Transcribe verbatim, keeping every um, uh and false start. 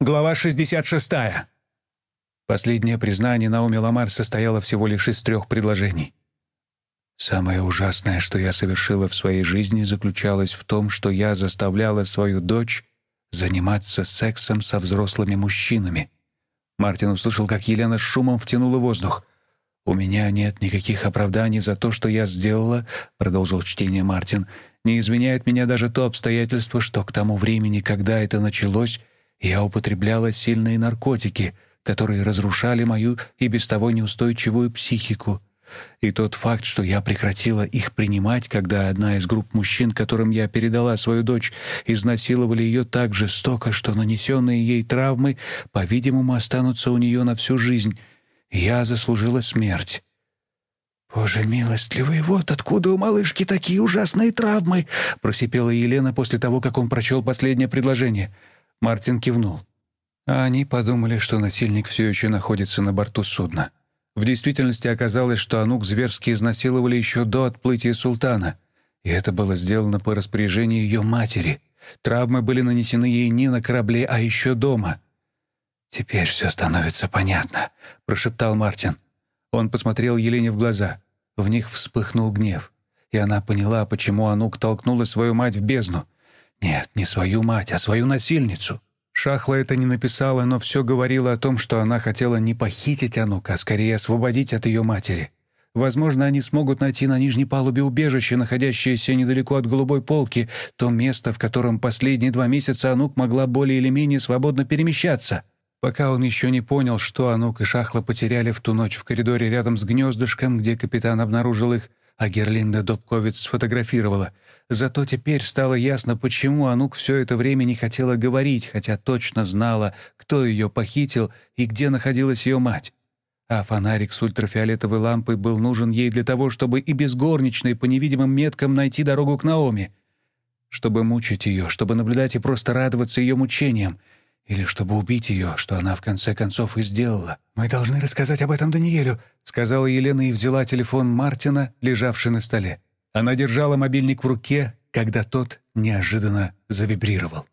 Глава шестьдесят шестая. Последнее признание Наоми Ламар состояло всего лишь из трех предложений. «Самое ужасное, что я совершила в своей жизни, заключалось в том, что я заставляла свою дочь заниматься сексом со взрослыми мужчинами». Мартин услышал, как Елена с шумом втянула воздух. «У меня нет никаких оправданий за то, что я сделала», — продолжил чтение Мартин. «Не извиняет меня даже то обстоятельство, что к тому времени, когда это началось, я употребляла сильные наркотики, которые разрушали мою и без того неустойчивую психику. И тот факт, что я прекратила их принимать, когда одна из групп мужчин, которым я передала свою дочь, изнасиловали ее так жестоко, что нанесенные ей травмы, по-видимому, останутся у нее на всю жизнь. Я заслужила смерть». «Боже милостливый, вот откуда у малышки такие ужасные травмы!» — просипела Елена после того, как он прочел последнее предложение. Мартин кивнул. А они подумали, что насильник все еще находится на борту судна. В действительности оказалось, что Анук зверски изнасиловали еще до отплытия султана, и это было сделано по распоряжению ее матери. Травмы были нанесены ей не на корабле, а еще дома. «Теперь все становится понятно», — прошептал Мартин. Он посмотрел Елене в глаза. В них вспыхнул гнев, и она поняла, почему Анук толкнула свою мать в бездну. Нет, не свою мать, а свою насильницу. Шахла это не написала, но все говорило о том, что она хотела не похитить Анук, а скорее освободить от ее матери. Возможно, они смогут найти на нижней палубе убежище, находящееся недалеко от голубой полки, то место, в котором последние два месяца Анук могла более или менее свободно перемещаться. Пока он еще не понял, что Анук и Шахла потеряли в ту ночь в коридоре рядом с гнездышком, где капитан обнаружил их, а Герлинда Добковец сфотографировала. Зато теперь стало ясно, почему Анук все это время не хотела говорить, хотя точно знала, кто ее похитил и где находилась ее мать. А фонарик с ультрафиолетовой лампой был нужен ей для того, чтобы и без горничной по невидимым меткам найти дорогу к Наоми. Чтобы мучить ее, чтобы наблюдать и просто радоваться ее мучениям. Или чтобы убить ее, что она в конце концов и сделала. «Мы должны рассказать об этом Даниэлю», — сказала Елена и взяла телефон Мартина, лежавший на столе. Она держала мобильник в руке, когда тот неожиданно завибрировал.